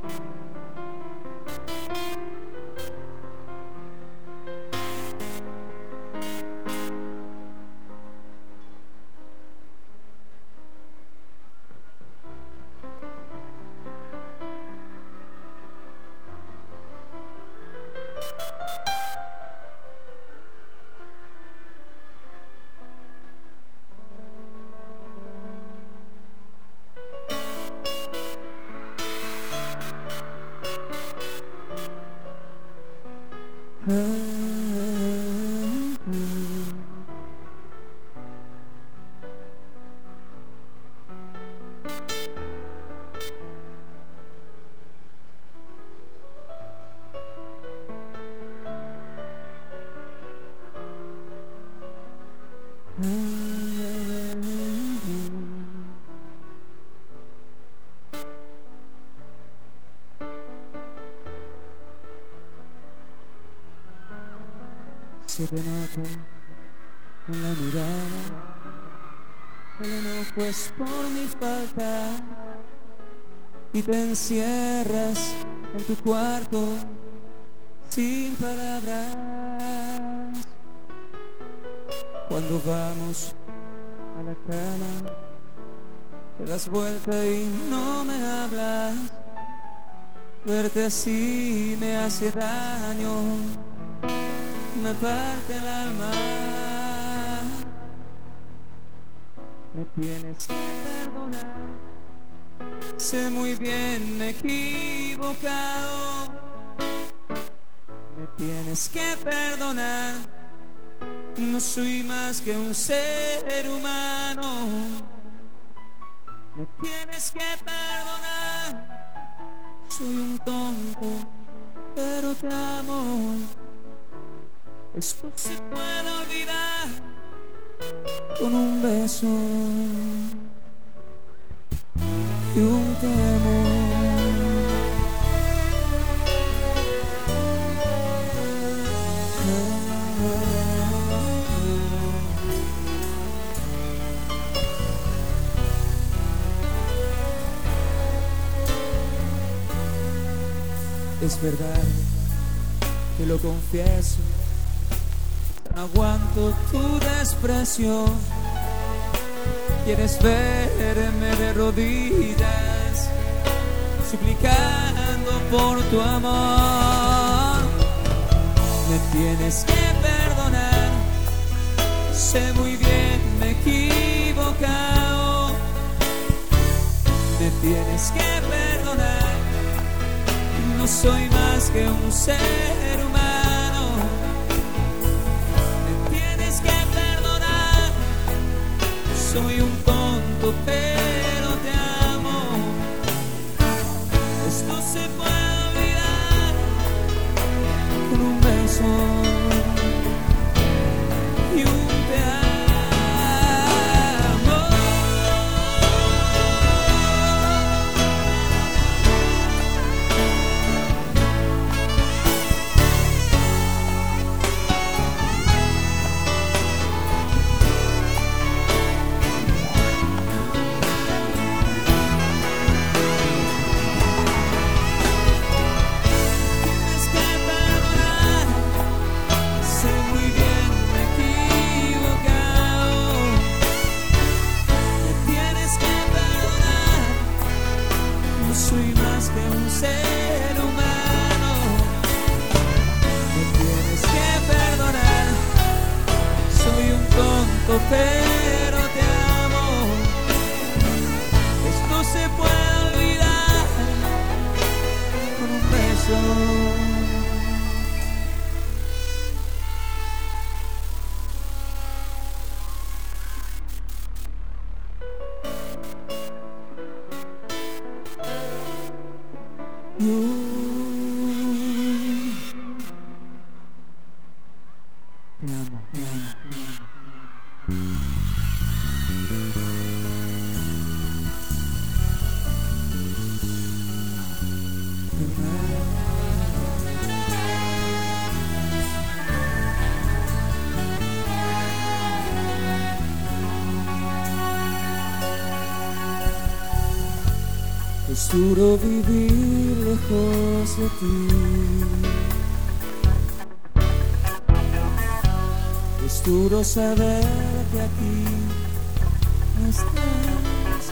Se te nota en la mirada, el enojo es por mi falta y te encierras en tu cuarto sin palabras. Cuando vamos a la cama te das vuelta y no me hablas. Verte así me hace daño, me parte el alma. Me tienes que perdonar, sé muy bien me he equivocado. Me tienes que perdonar, no soy más que un ser humano. Me tienes que perdonar, soy un tonto, pero te amo. Esto se puede olvidar con un beso y un te amo. Es verdad, te lo confieso, no aguanto tu desprecio. Quieres verme de rodillas, suplicando por tu amor. Me tienes que perdonar, sé muy bien me he equivocado. Me tienes que perdonar, no soy más que un ser humano. Me tienes que perdonar, soy un tonto pero te amo. Esto se puede olvidar con un beso y un te amo. Soy más que un ser humano. Me tienes que perdonar, soy un tonto pero te amo. Esto se puede olvidar con un beso. Te amo, te amo, te amo. Es duro vivir lejos de ti. Es duro saber que aquí no estás.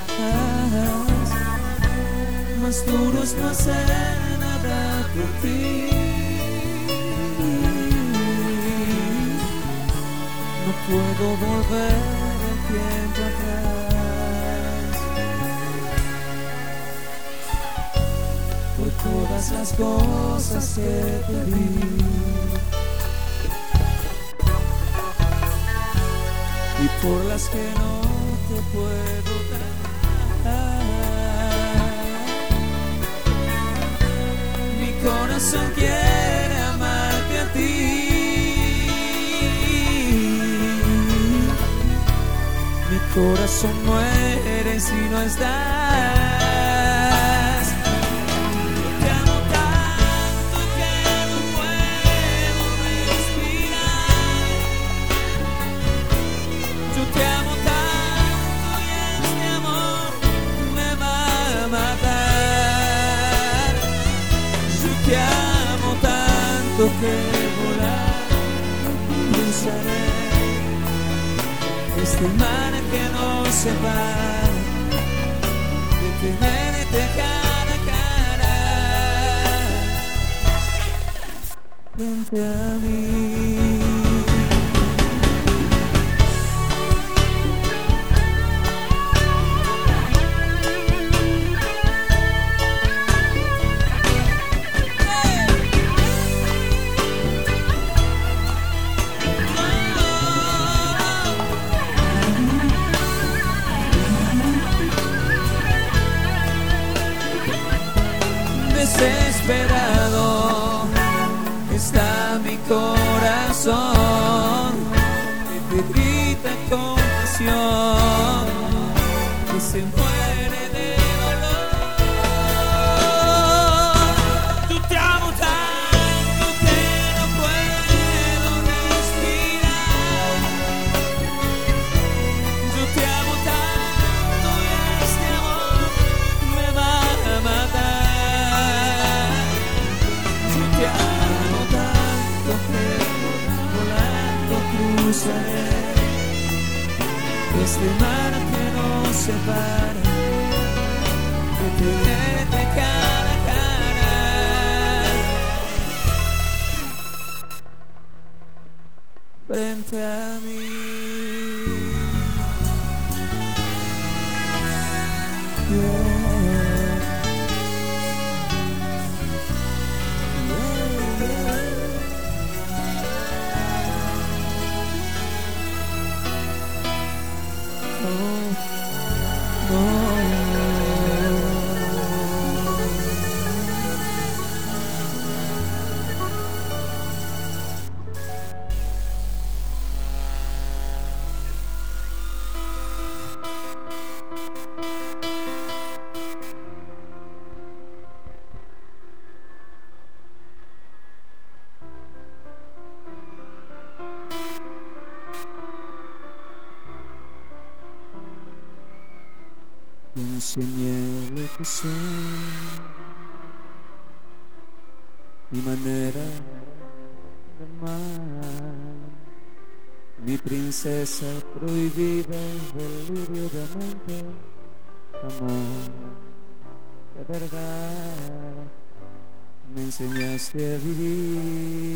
Más duro es no hacer nada por ti. No puedo volver el tiempo atrás. Por todas las cosas que te di y por las que no te puedo dar. Mi corazón quiere amarte a ti. Mi corazón muere si no estás. Que volar, cruzaré este mar que nos separa, de tenerte cara a cara, frente a mí. Desesperado está mi corazón, que te grita con pasión, que se muere de dolor. Yo te amo tanto que no puedo respirar. Yo te amo tanto y este amor me va a matar. Te amo tanto que volando cruzaré este mar que nos separa, de tenerte cara a cara, frente a mí. Te enseñé lo que soy, mi manera de amar, mi princesa prohibida, delirio de amante, amor de verdad. Me enseñaste a vivir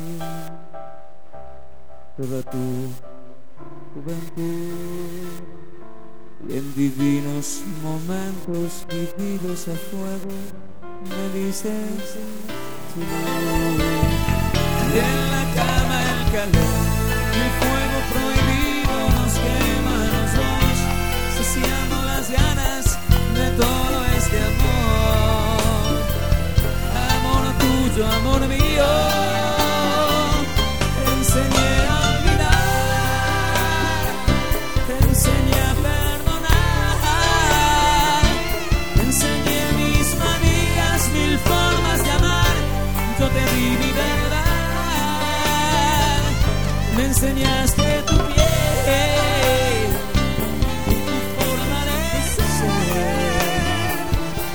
toda tu juventud. Y en divinos momentos vividos a fuego me dices tu luz. Y en la cama el calor, el fuego prohibido nos quema a los dos, saciando las ganas de todo este amor. Amor tuyo, amor mío, te enseñé a olvidar, te enseñé a mil formas de amar, yo te di mi verdad. Me enseñaste tu piel y tu forma de ser.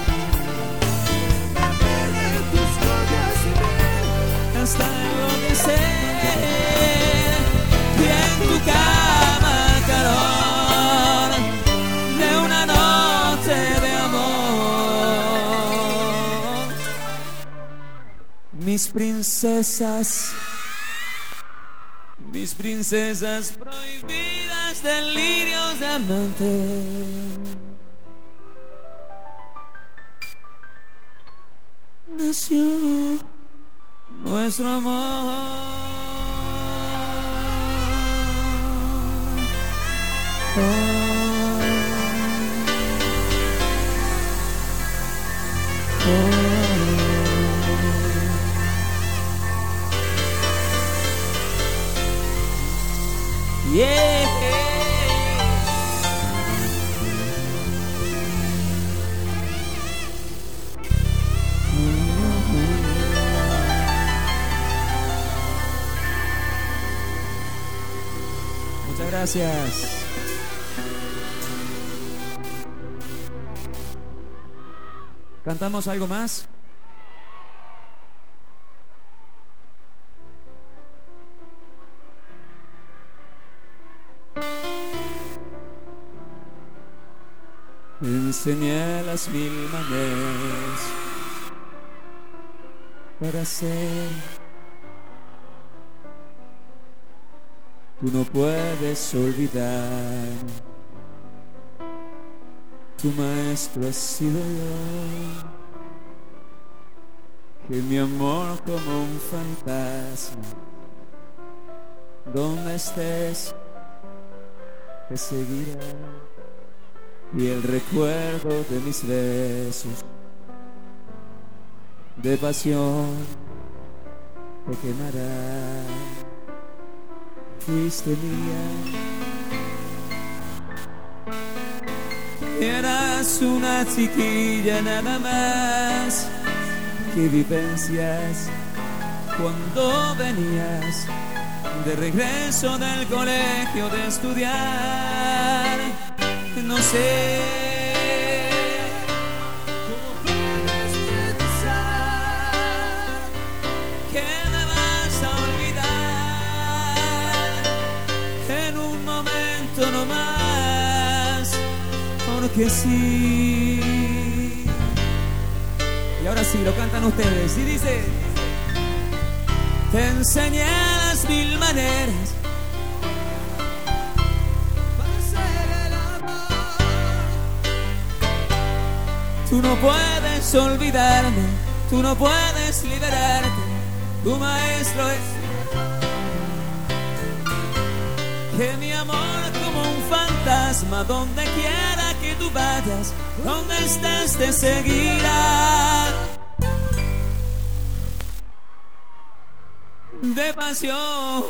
mis princesas prohibidas, delirios de amante. Nació nuestro amor. Yeah. Muchas gracias. ¿Cantamos algo más? Te enseñé las 1000 maneras para ser. Tú no puedes olvidar. Tu maestro ha sido yo, que mi amor como un fantasma, donde estés te seguirá, y el recuerdo de mis besos de pasión te quemará. Fuiste mía, eras una chiquilla nada más. Qué vivencias cuando venías de regreso del colegio de estudiar. No sé cómo puedes pensar que me vas a olvidar en un momento nomás, porque sí. Y ahora sí, lo cantan ustedes y dice: te enseñé las 1000 maneras para hacer el amor. Tú no puedes olvidarme, tú no puedes liberarte. Tu maestro es que mi amor como un fantasma, donde quiera que tú vayas, donde estés te seguirá. De pasión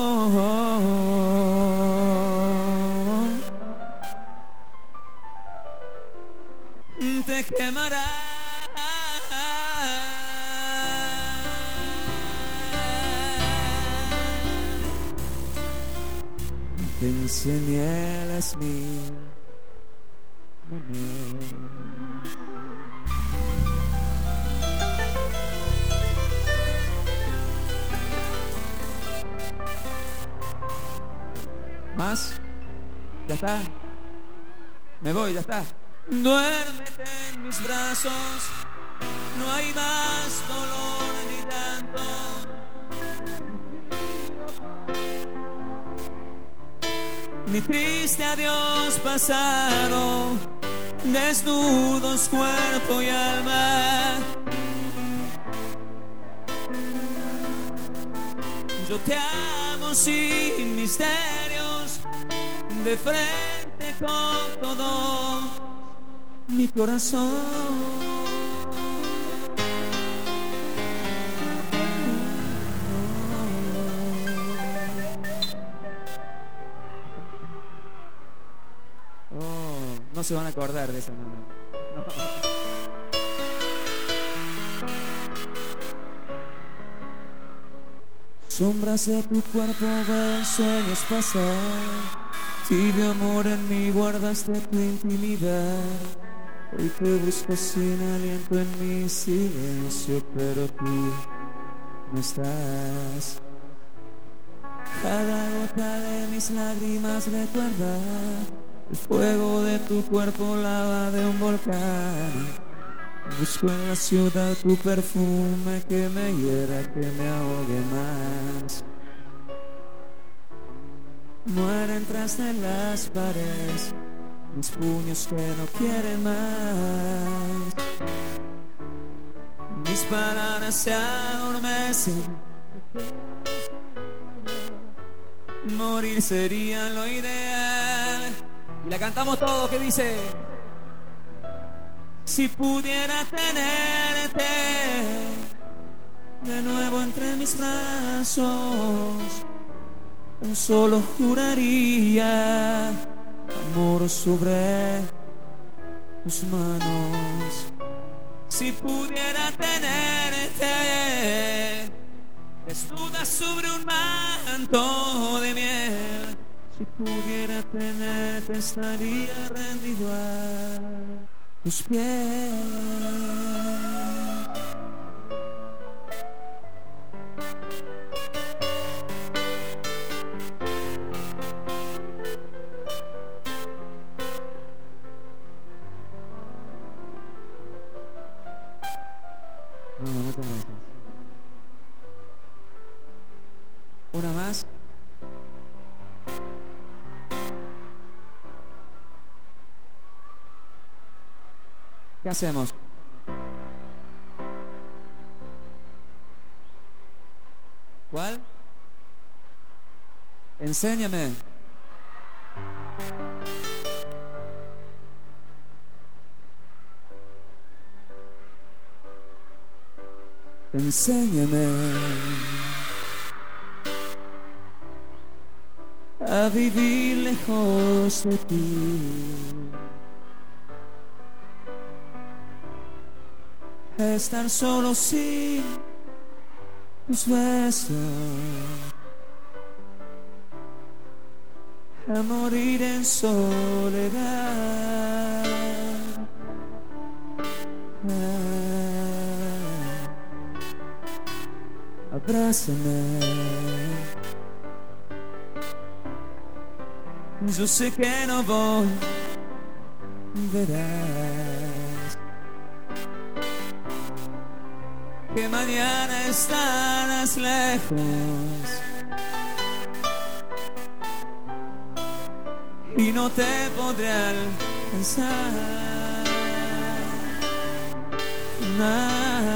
te quemará. Te enseñé las 1000 maneras. ¿Más? ¿Ya está? Me voy, ya está. Duérmete en mis brazos, no hay más dolor ni llanto. Ni triste adiós pasado, desnudos cuerpo y alma. Yo te amo sin misterios, de frente con todo mi corazón. No se van a acordar de esa mano. No. Sombras de tu cuerpo ven sueños pasar. Tibio amor en mí guardaste tu intimidad. Hoy te busco sin aliento en mi silencio, pero tú no estás. Cada gota de mis lágrimas recuerda el fuego de tu cuerpo, lava de un volcán. Busco en la ciudad tu perfume que me hiera, que me ahogue más. Mueren tras de las paredes mis puños que no quieren más. Mis palabras se adormecen. Morir sería lo ideal. Y la cantamos todos, que dice: si pudiera tenerte de nuevo entre mis brazos, solo juraría amor sobre tus manos. Si pudiera tenerte desnuda sobre un manto de miel, si pudiera tenerte estaría rendido a tus pies. Muchas gracias. Una más. ¿Qué hacemos? ¿Cuál? Enséñame. Enséñame a vivir lejos de ti, a estar solo sin tus besos, a morir en soledad. Abrázame. Yo sé que no voy, verás que mañana estarás lejos y no te podré alcanzar más.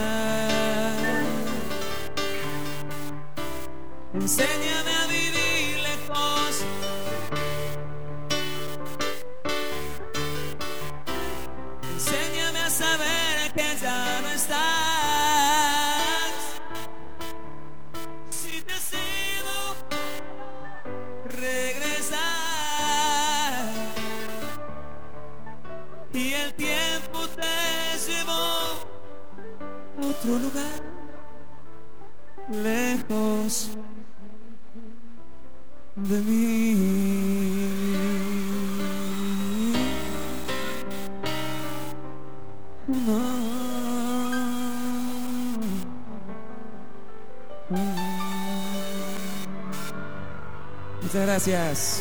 Enséñame a vivir lejos, enséñame a saber que ya no estás. Si decido regresar y el tiempo te llevó a otro lugar, lejos de mí. No. Muchas gracias.